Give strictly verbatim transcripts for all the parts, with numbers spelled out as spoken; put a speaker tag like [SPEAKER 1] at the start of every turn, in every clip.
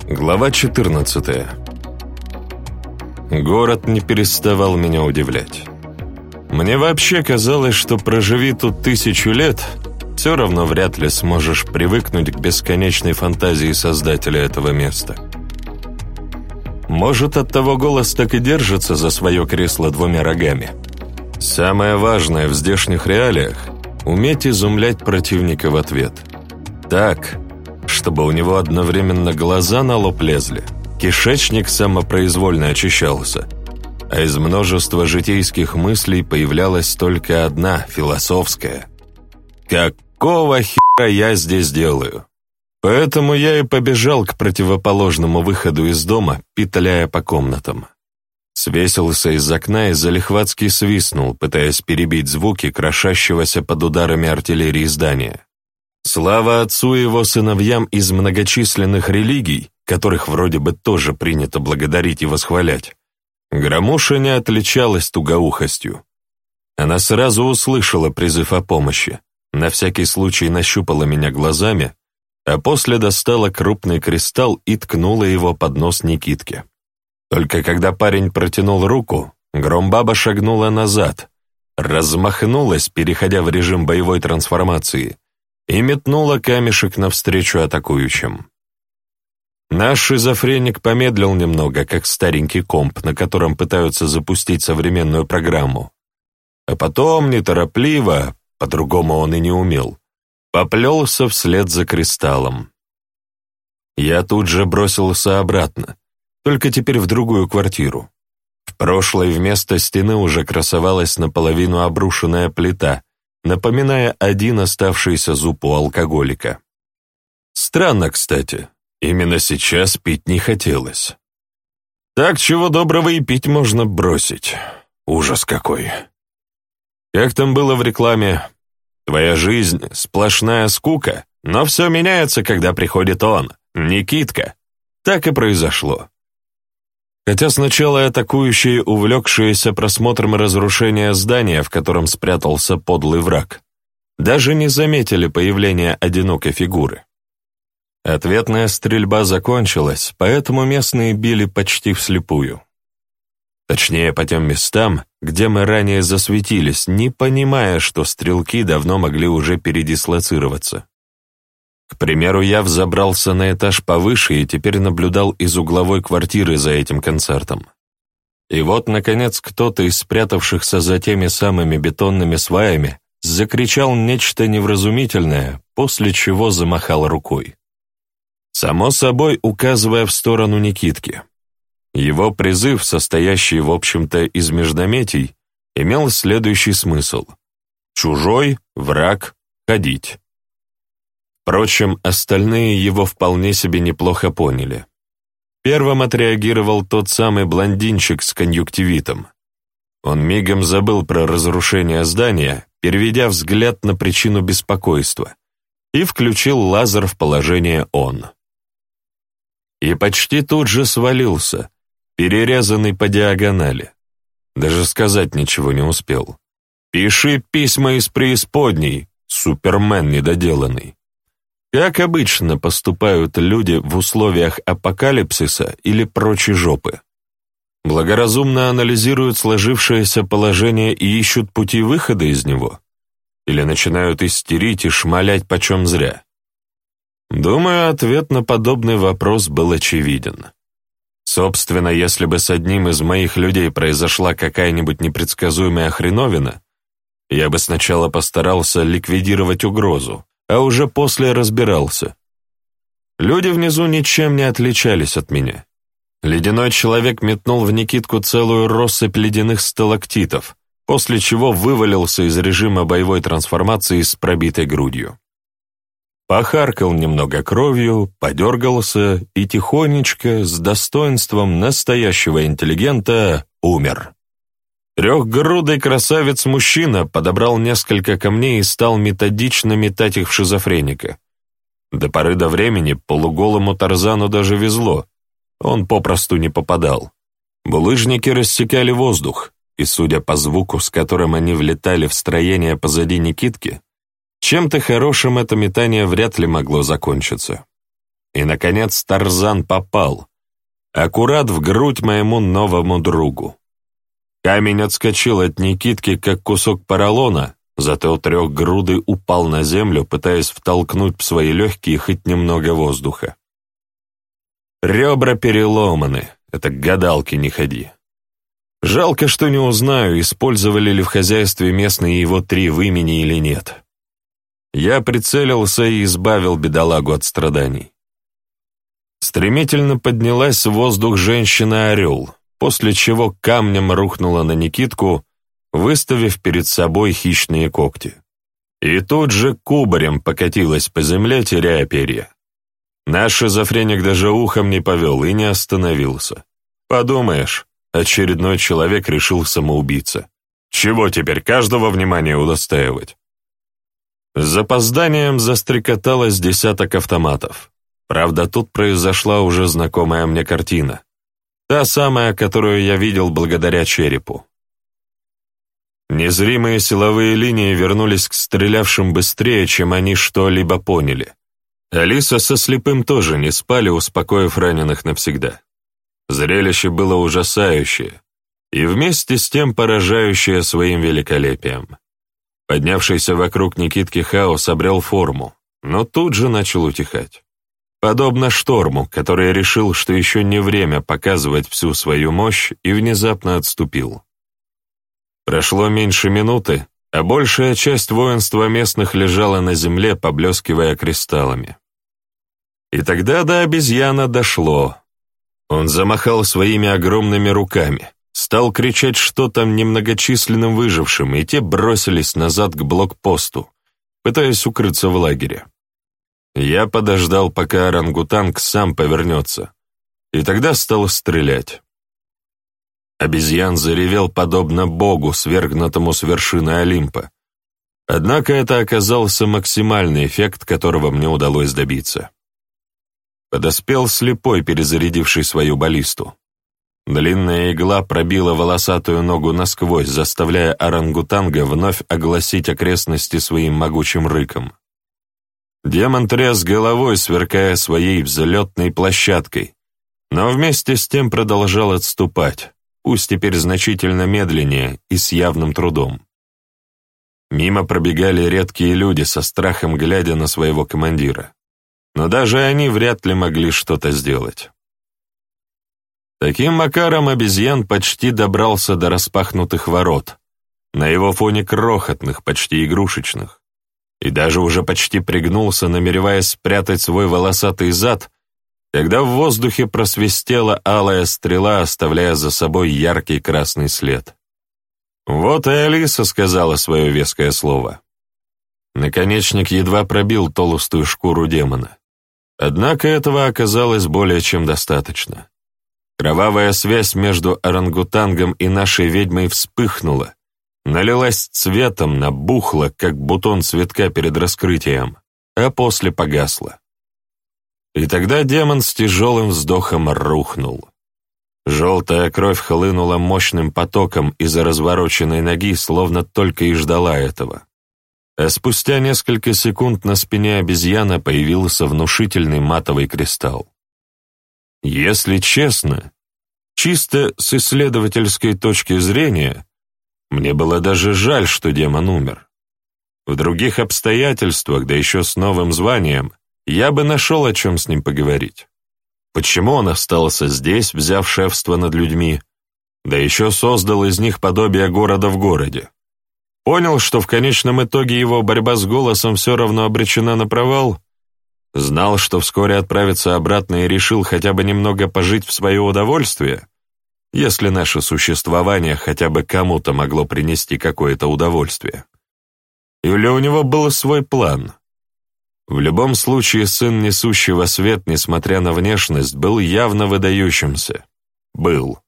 [SPEAKER 1] Глава четырнадцатая. Город не переставал меня удивлять. Мне вообще казалось, что проживи тут тысячу лет, все равно вряд ли сможешь привыкнуть к бесконечной фантазии создателя этого места. Может, оттого голос так и держится за свое кресло двумя рогами. Самое важное в здешних реалиях – уметь изумлять противника в ответ. Так, чтобы у него одновременно глаза на лоб лезли, кишечник самопроизвольно очищался, а из множества житейских мыслей появлялась только одна, философская. «Какого хера я здесь делаю?» Поэтому я и побежал к противоположному выходу из дома, петляя по комнатам. Свесился из окна и залихватски свистнул, пытаясь перебить звуки крошащегося под ударами артиллерии здания. Слава отцу и его сыновьям из многочисленных религий, которых вроде бы тоже принято благодарить и восхвалять, Громуша не отличалась тугоухостью. Она сразу услышала призыв о помощи, на всякий случай нащупала меня глазами, а после достала крупный кристалл и ткнула его под нос Никитке. Только когда парень протянул руку, Громбаба шагнула назад, размахнулась, переходя в режим боевой трансформации, и метнула камешек навстречу атакующим. Наш шизофреник помедлил немного, как старенький комп, на котором пытаются запустить современную программу. А потом, неторопливо, по-другому он и не умел, поплелся вслед за кристаллом. Я тут же бросился обратно, только теперь в другую квартиру. В прошлой вместо стены уже красовалась наполовину обрушенная плита, напоминая один оставшийся зуб у алкоголика. Странно, кстати, именно сейчас пить не хотелось. Так чего доброго и пить можно бросить. Ужас какой. Как там было в рекламе? Твоя жизнь — сплошная скука, но все меняется, когда приходит он, Никитка. Так и произошло. Хотя сначала атакующие, увлекшиеся просмотром разрушения здания, в котором спрятался подлый враг, даже не заметили появления одинокой фигуры. Ответная стрельба закончилась, поэтому местные били почти вслепую. Точнее, по тем местам, где мы ранее засветились, не понимая, что стрелки давно могли уже передислоцироваться. К примеру, я взобрался на этаж повыше и теперь наблюдал из угловой квартиры за этим концертом. И вот, наконец, кто-то из спрятавшихся за теми самыми бетонными сваями закричал нечто невразумительное, после чего замахал рукой. Само собой, указывая в сторону Никитки. Его призыв, состоящий, в общем-то, из междометий, имел следующий смысл: «Чужой, враг, ходить». Впрочем, остальные его вполне себе неплохо поняли. Первым отреагировал тот самый блондинчик с конъюнктивитом. Он мигом забыл про разрушение здания, переведя взгляд на причину беспокойства, и включил лазер в положение «он». И почти тут же свалился, перерезанный по диагонали. Даже сказать ничего не успел. «Пиши письма из преисподней, Супермен недоделанный». Как обычно поступают люди в условиях апокалипсиса или прочей жопы. Благоразумно анализируют сложившееся положение и ищут пути выхода из него? Или начинают истерить и шмалять почем зря? Думаю, ответ на подобный вопрос был очевиден. Собственно, если бы с одним из моих людей произошла какая-нибудь непредсказуемая хреновина, я бы сначала постарался ликвидировать угрозу, а уже после разбирался. Люди внизу ничем не отличались от меня. Ледяной человек метнул в Никитку целую россыпь ледяных сталактитов, после чего вывалился из режима боевой трансформации с пробитой грудью. Похаркал немного кровью, подергался и тихонечко, с достоинством настоящего интеллигента, умер. Трехгрудый красавец-мужчина подобрал несколько камней и стал методично метать их в шизофреника. До поры до времени полуголому Тарзану даже везло. Он попросту не попадал. Булыжники рассекали воздух, и, судя по звуку, с которым они влетали в строение позади Никитки, чем-то хорошим это метание вряд ли могло закончиться. и, наконец, Тарзан попал, аккурат в грудь моему новому другу. Камень отскочил от Никитки, как кусок поролона, зато трехгрудый упал на землю, пытаясь втолкнуть в свои легкие хоть немного воздуха. Ребра переломаны, это к гадалке не ходи. Жалко, что не узнаю, использовали ли в хозяйстве местные его три в имени или нет. Я прицелился и избавил бедолагу от страданий. Стремительно поднялась в воздух женщина-орел, после чего камнем рухнула на Никитку, выставив перед собой хищные когти. И тут же кубарем покатилась по земле, теряя перья. Наш шизофреник даже ухом не повел и не остановился. Подумаешь, очередной человек решил самоубийца. Чего теперь, каждого внимания удостаивать? С запозданием застрекоталось десяток автоматов. Правда, тут произошла уже знакомая мне картина. Та самая, которую я видел благодаря черепу. Незримые силовые линии вернулись к стрелявшим быстрее, чем они что-либо поняли. Алиса со слепым тоже не спали, успокоив раненых навсегда. Зрелище было ужасающее и вместе с тем поражающее своим великолепием. Поднявшийся вокруг Никитки хаос обрел форму, но тут же начал утихать. Подобно шторму, который решил, что еще не время показывать всю свою мощь, и внезапно отступил. Прошло меньше минуты, а большая часть воинства местных лежала на земле, поблескивая кристаллами. И тогда до обезьяна дошло. Он замахал своими огромными руками, стал кричать что-то немногочисленным выжившим, и те бросились назад к блокпосту, пытаясь укрыться в лагере. Я подождал, пока орангутанг сам повернется, и тогда стал стрелять. Обезьян заревел подобно богу, свергнутому с вершины Олимпа. Однако это оказался максимальный эффект, которого мне удалось добиться. Подоспел слепой, перезарядивший свою баллисту. Длинная игла пробила волосатую ногу насквозь, заставляя орангутанга вновь огласить окрестности своим могучим рыком. Демон тряс головой, сверкая своей взлетной площадкой, но вместе с тем продолжал отступать, пусть теперь значительно медленнее и с явным трудом. Мимо пробегали редкие люди, со страхом глядя на своего командира, но даже они вряд ли могли что-то сделать. Таким макаром обезьян почти добрался до распахнутых ворот, на его фоне крохотных, почти игрушечных, и даже уже почти пригнулся, намереваясь спрятать свой волосатый зад, когда в воздухе просвистела алая стрела, оставляя за собой яркий красный след. Вот и Алиса сказала свое веское слово. Наконечник едва пробил толстую шкуру демона. Однако этого оказалось более чем достаточно. Кровавая связь между орангутангом и нашей ведьмой вспыхнула, налилась цветом, набухла, как бутон цветка перед раскрытием, а после погасла. И тогда демон с тяжелым вздохом рухнул. Желтая кровь хлынула мощным потоком из-за развороченной ноги, словно только и ждала этого. А спустя несколько секунд на спине обезьяна появился внушительный матовый кристалл. Если честно, чисто с исследовательской точки зрения, мне было даже жаль, что демон умер. В других обстоятельствах, да еще с новым званием, я бы нашел, о чем с ним поговорить. Почему он остался здесь, взяв шефство над людьми, да еще создал из них подобие города в городе? Понял, что в конечном итоге его борьба с голосом все равно обречена на провал? Знал, что вскоре отправится обратно и решил хотя бы немного пожить в свое удовольствие, если наше существование хотя бы кому-то могло принести какое-то удовольствие. Или у него был свой план? В любом случае, сын несущего свет, несмотря на внешность, был явно выдающимся. Был.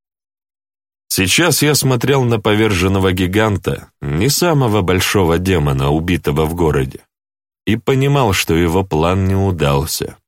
[SPEAKER 1] Сейчас я смотрел на поверженного гиганта, не самого большого демона, убитого в городе, и понимал, что его план не удался.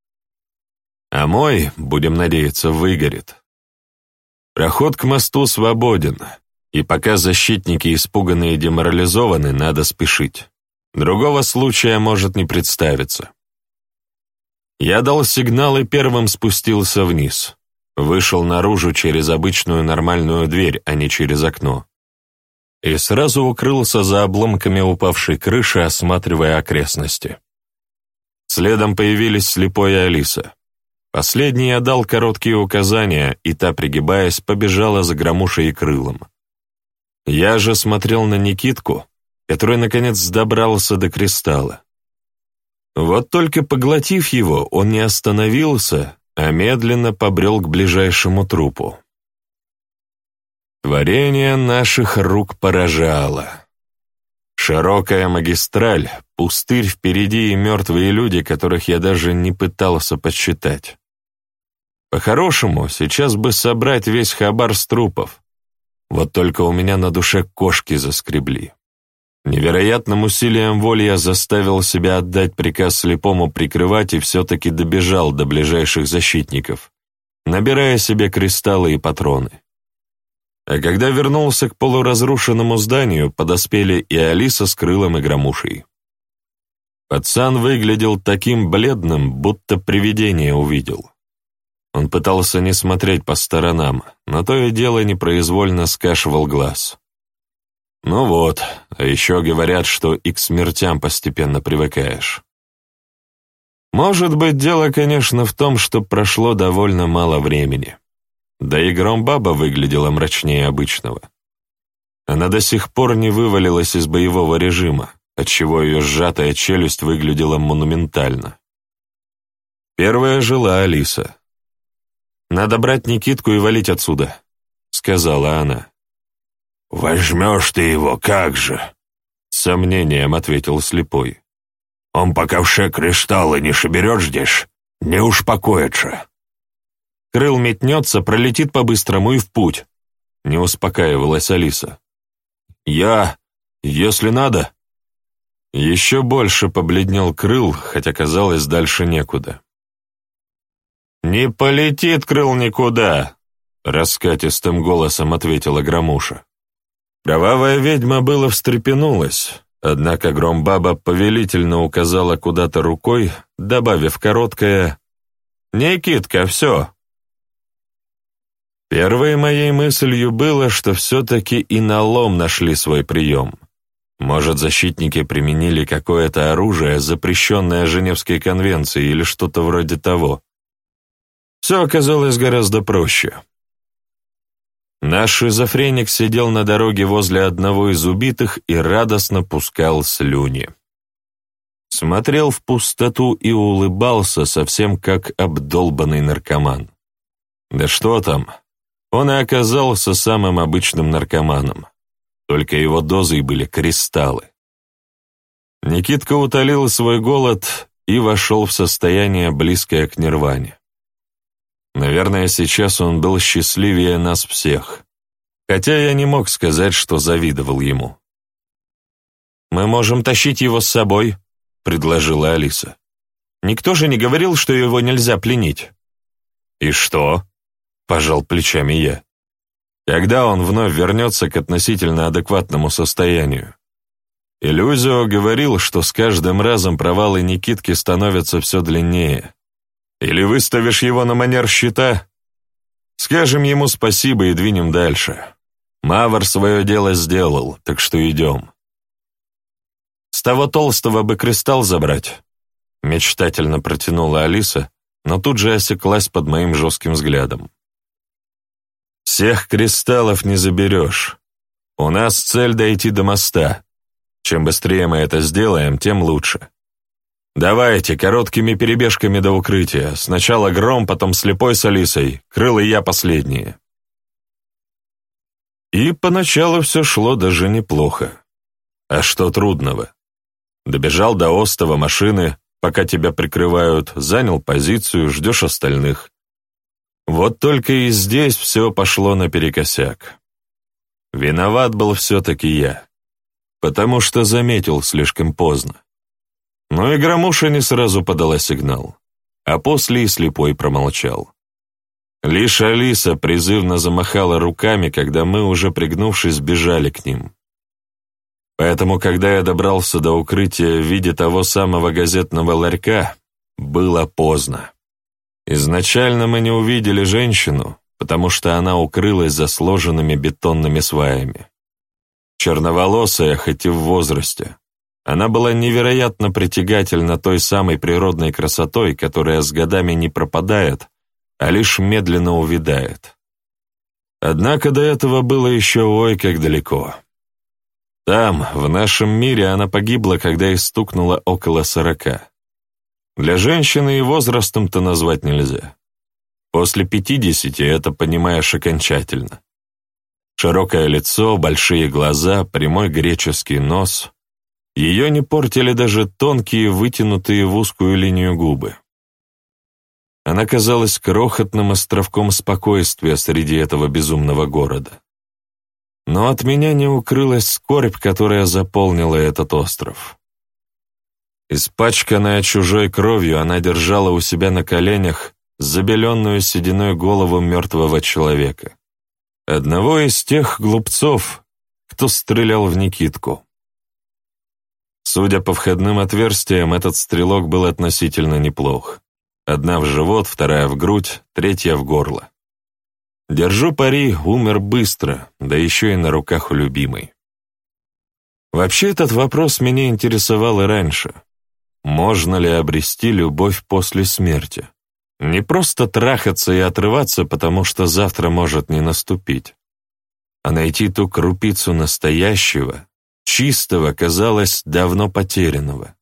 [SPEAKER 1] А мой, будем надеяться, выгорит. Проход к мосту свободен, и пока защитники испуганы и деморализованы, надо спешить. Другого случая может не представиться. Я дал сигнал и первым спустился вниз. Вышел наружу через обычную нормальную дверь, а не через окно. И сразу укрылся за обломками упавшей крыши, осматривая окрестности. Следом появились Слепой и Алиса. Последний я дал короткие указания, и та, пригибаясь, побежала за Громушей и Крылом. Я же смотрел на Никитку, который, наконец, добрался до кристалла. Вот только поглотив его, он не остановился, а медленно побрел к ближайшему трупу. Творение наших рук поражало. Широкая магистраль, пустырь впереди и мертвые люди, которых я даже не пытался подсчитать. По-хорошему, сейчас бы собрать весь хабар с трупов. Вот только у меня на душе кошки заскребли. Невероятным усилием воли я заставил себя отдать приказ Слепому прикрывать и все-таки добежал до ближайших защитников, набирая себе кристаллы и патроны. А когда вернулся к полуразрушенному зданию, подоспели и Алиса с Крылом и Громушей. Пацан выглядел таким бледным, будто привидение увидел. Он пытался не смотреть по сторонам, но то и дело непроизвольно скашивал глаз. Ну вот, а еще говорят, что и к смертям постепенно привыкаешь. Может быть, дело, конечно, в том, что прошло довольно мало времени. Да и Громбаба выглядела мрачнее обычного. Она до сих пор не вывалилась из боевого режима, отчего ее сжатая челюсть выглядела монументально. Первая жила Алиса. «Надо брать Никитку и валить отсюда», — сказала она.
[SPEAKER 2] «Возьмешь ты его, как же?» — с сомнением ответил Слепой. «Он пока все кристаллы не соберет здесь, не успокоится».
[SPEAKER 1] «Крыл метнется, пролетит по-быстрому и в путь», — не успокаивалась Алиса. «Я... если надо...» Еще больше побледнел Крыл, хотя казалось, дальше некуда. «Не полетит Крыл никуда», — раскатистым голосом ответила Громуша. Кровавая ведьма было встрепенулась, однако Громбаба повелительно указала куда-то рукой, добавив короткое «Никитка, все». Первой моей мыслью было, что все-таки и на лом нашли свой прием. Может, защитники применили какое-то оружие, запрещенное Женевской конвенцией или что-то вроде того. Все оказалось гораздо проще. Наш шизофреник сидел на дороге возле одного из убитых и радостно пускал слюни. Смотрел в пустоту и улыбался, совсем как обдолбанный наркоман. Да что там, он и оказался самым обычным наркоманом, только его дозой были кристаллы. Никитка утолил свой голод и вошел в состояние, близкое к нирване. Наверное, сейчас он был счастливее нас всех, хотя я не мог сказать, что завидовал ему. «Мы можем тащить его с собой», — предложила Алиса. «Никто же не говорил, что его нельзя пленить». «И что?» — пожал плечами я. «Когда он вновь вернется к относительно адекватному состоянию?» Иллюзио говорил, что с каждым разом провалы Никитки становятся все длиннее. Или выставишь его на манер щита? Скажем ему спасибо и двинем дальше. Мавр свое дело сделал, так что идем. С того толстого бы кристалл забрать, мечтательно протянула Алиса, но тут же осеклась под моим жестким взглядом. Всех кристаллов не заберешь. У нас цель дойти до моста. Чем быстрее мы это сделаем, тем лучше. Давайте, короткими перебежками до укрытия. Сначала Гром, потом Слепой с Алисой, Крыл и я последние. И поначалу все шло даже неплохо. А что трудного? Добежал до остова машины, пока тебя прикрывают, занял позицию, ждешь остальных. Вот только и здесь все пошло наперекосяк. Виноват был все-таки я, потому что заметил слишком поздно. Но и Громуша не сразу подала сигнал, а после и Слепой промолчал. Лишь Алиса призывно замахала руками, когда мы, уже пригнувшись, бежали к ним. Поэтому, когда я добрался до укрытия в виде того самого газетного ларька, было поздно. Изначально мы не увидели женщину, потому что она укрылась за сложенными бетонными сваями. Черноволосая, хоть и в возрасте, она была невероятно притягательна той самой природной красотой, которая с годами не пропадает, а лишь медленно увядает. Однако до этого было еще ой как далеко. Там, в нашем мире, она погибла, когда ей стукнуло около сорока. Для женщины и возрастом-то назвать нельзя. После пятидесяти это понимаешь окончательно. Широкое лицо, большие глаза, прямой греческий нос. Ее не портили даже тонкие, вытянутые в узкую линию губы. Она казалась крохотным островком спокойствия среди этого безумного города. Но от меня не укрылась скорбь, которая заполнила этот остров. Испачканная чужой кровью, она держала у себя на коленях забеленную сединой голову мертвого человека. Одного из тех глупцов, кто стрелял в Никитку. Судя по входным отверстиям, этот стрелок был относительно неплох. Одна в живот, вторая в грудь, третья в горло. Держу пари, умер быстро, да еще и на руках у любимой. Вообще этот вопрос меня интересовал и раньше. Можно ли обрести любовь после смерти? Не просто трахаться и отрываться, потому что завтра может не наступить, а найти ту крупицу настоящего, чистого, казалось, давно потерянного.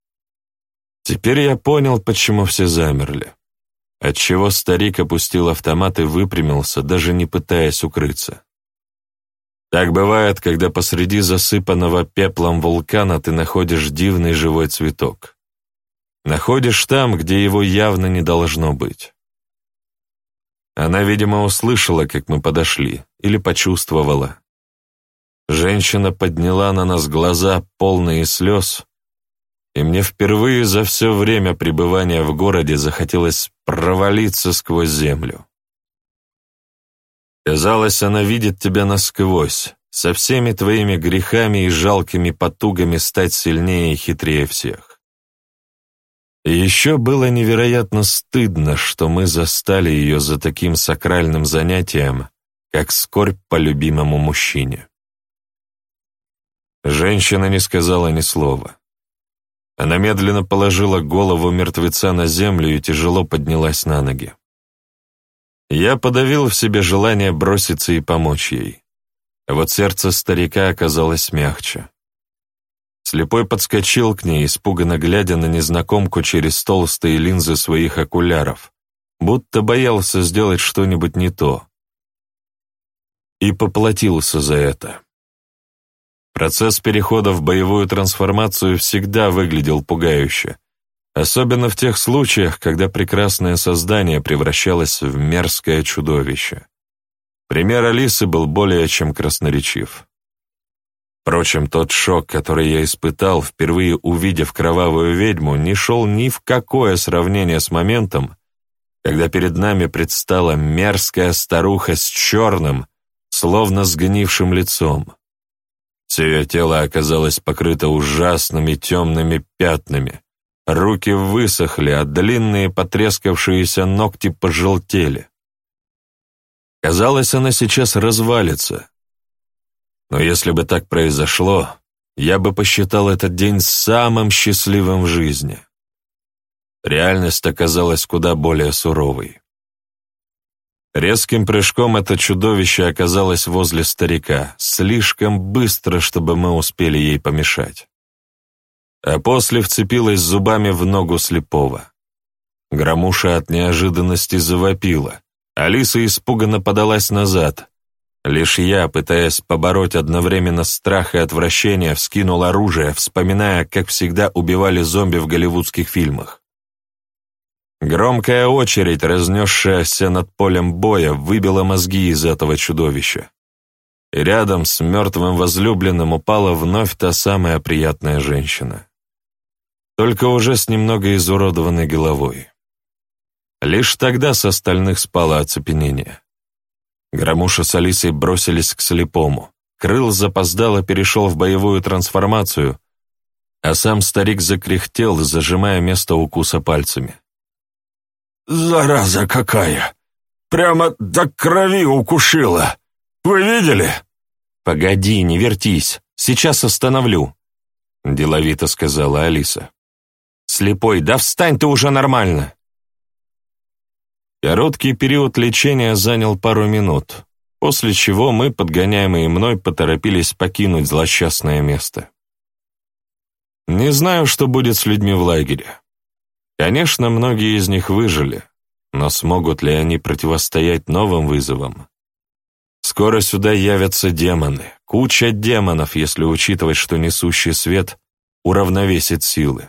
[SPEAKER 1] Теперь я понял, почему все замерли. Отчего старик опустил автомат и выпрямился, даже не пытаясь укрыться. Так бывает, когда посреди засыпанного пеплом вулкана ты находишь дивный живой цветок. Находишь там, где его явно не должно быть. Она, видимо, услышала, как мы подошли, или почувствовала. Женщина подняла на нас глаза, полные слез, и мне впервые за все время пребывания в городе захотелось провалиться сквозь землю. Казалось, она видит тебя насквозь, со всеми твоими грехами и жалкими потугами стать сильнее и хитрее всех. И еще было невероятно стыдно, что мы застали ее за таким сакральным занятием, как скорбь по любимому мужчине. Женщина не сказала ни слова. Она медленно положила голову мертвеца на землю и тяжело поднялась на ноги. Я подавил в себе желание броситься и помочь ей. А вот сердце старика оказалось мягче. Слепой подскочил к ней, испуганно глядя на незнакомку через толстые линзы своих окуляров, будто боялся сделать что-нибудь не то. И поплатился за это. Процесс перехода в боевую трансформацию всегда выглядел пугающе, особенно в тех случаях, когда прекрасное создание превращалось в мерзкое чудовище. Пример Алисы был более чем красноречив. Впрочем, тот шок, который я испытал, впервые увидев кровавую ведьму, не шел ни в какое сравнение с моментом, когда перед нами предстала мерзкая старуха с черным, словно сгнившим лицом. Все ее тело оказалось покрыто ужасными темными пятнами, руки высохли, а длинные потрескавшиеся ногти пожелтели. Казалось, она сейчас развалится. Но если бы так произошло, я бы посчитал этот день самым счастливым в жизни. Реальность оказалась куда более суровой. Резким прыжком это чудовище оказалось возле старика, слишком быстро, чтобы мы успели ей помешать. А после вцепилась зубами в ногу слепого. Громуша от неожиданности завопила. Алиса испуганно подалась назад. Лишь я, пытаясь побороть одновременно страх и отвращение, вскинул оружие, вспоминая, как всегда убивали зомби в голливудских фильмах. Громкая очередь, разнесшаяся над полем боя, выбила мозги из этого чудовища. И рядом с мертвым возлюбленным упала вновь та самая приятная женщина. Только уже с немного изуродованной головой. Лишь тогда с остальных спало оцепенение. Громуша с Алисой бросились к слепому. Крыл запоздало перешел в боевую трансформацию, а сам старик закряхтел, зажимая место укуса пальцами.
[SPEAKER 2] «Зараза какая! Прямо до крови укушила! Вы видели?»
[SPEAKER 1] «Погоди, не вертись, сейчас остановлю», — деловито сказала Алиса. «Слепой, да встань ты уже нормально!» Короткий период лечения занял пару минут, после чего мы, подгоняемые мной, поторопились покинуть злосчастное место. Не знаю, что будет с людьми в лагере. Конечно, многие из них выжили, но смогут ли они противостоять новым вызовам? Скоро сюда явятся демоны, куча демонов, если учитывать, что несущий свет уравновесит силы.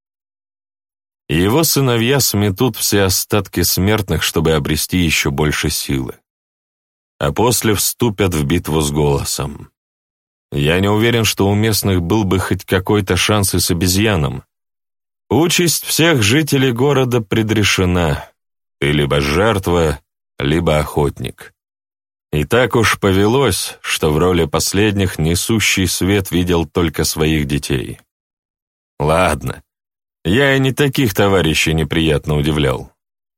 [SPEAKER 1] И его сыновья сметут все остатки смертных, чтобы обрести еще больше силы. А после вступят в битву с голосом. Я не уверен, что у местных был бы хоть какой-то шанс и с обезьяном. Участь всех жителей города предрешена. Ты либо жертва, либо охотник. И так уж повелось, что в роли последних несущий свет видел только своих детей. Ладно, я и не таких товарищей неприятно удивлял.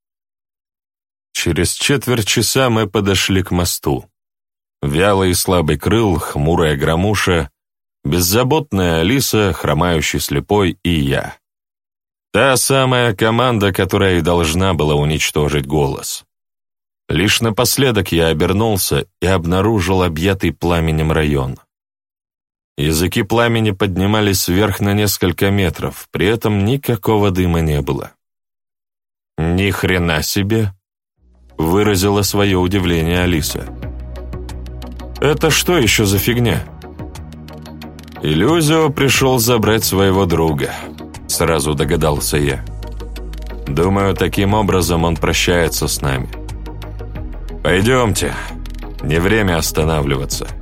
[SPEAKER 1] Через четверть часа мы подошли к мосту. Вялый и слабый Крыл, хмурая Громуша, беззаботная Алиса, хромающий Слепой и я. Та самая команда, которая и должна была уничтожить голос. Лишь напоследок я обернулся и обнаружил объятый пламенем район. Языки пламени поднимались вверх на несколько метров, при этом никакого дыма не было. «Ни хрена себе!» — выразила свое удивление Алиса. «Это что еще за фигня?» «Иллюзио пришел забрать своего друга», — сразу догадался я. «Думаю, таким образом он прощается с нами. Пойдемте, не время останавливаться».